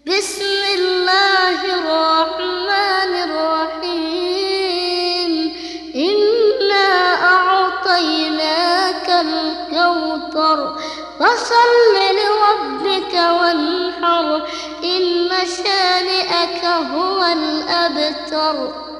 بسم الله الرحمن الرحيم إنا أعطيناك الكوثر فصل لربك وانحر إن شانئك هو الأبتر.